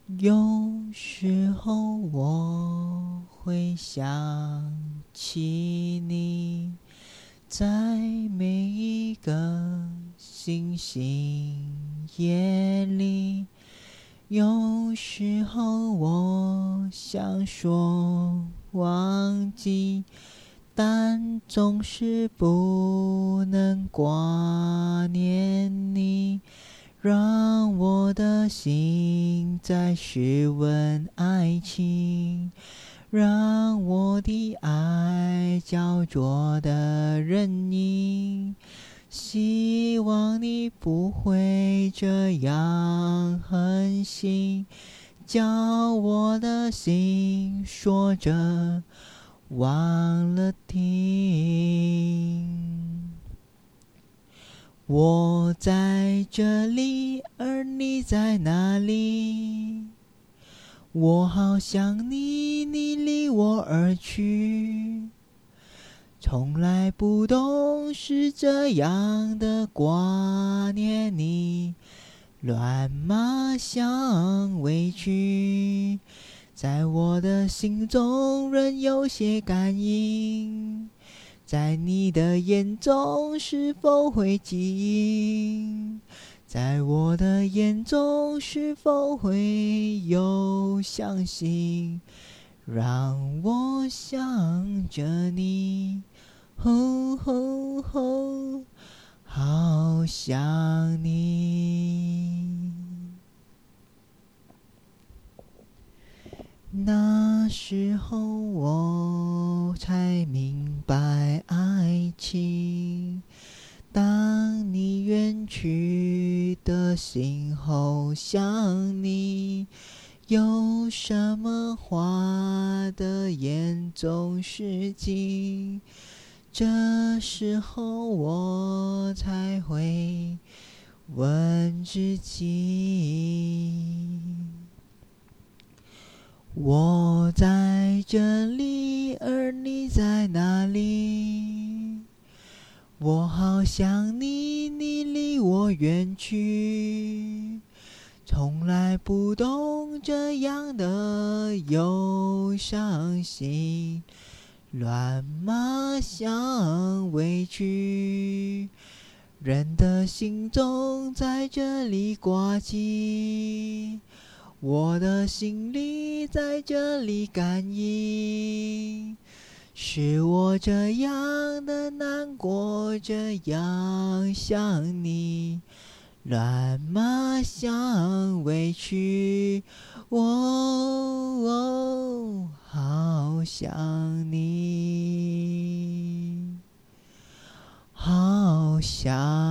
有时候我会想起你，在每一个星星夜里。有时候我想说忘记，但总是不能挂念你，让我的心在试问爱情，让我的爱焦灼的任意。希望你不会这样狠心，叫我的心说着忘了听。我在这里，而你在哪里？我好想你，你离我而去。从来不懂是这样的挂念你，乱麻像委屈，在我的心中仍有些感应，在你的眼中是否会记忆？在我的眼中是否会有相信？让我想着你，吼吼吼，好想你。那时候我才明白爱情，当你远去的心后想你，有什么话的眼中是金，这时候我才会问自己，我在这里，而你在哪里？我好想你，你离我远去。从来不懂这样的忧伤心，乱麻像委屈，人的心中在这里挂记，我的心里在这里感应，是我这样的难过，这样想你，乱麻像委屈，我好想你，好想